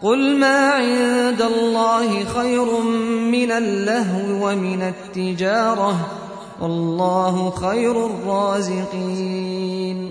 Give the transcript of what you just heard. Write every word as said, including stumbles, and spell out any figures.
قل ما عند الله خير من اللهو ومن التجارة والله خير الرازقين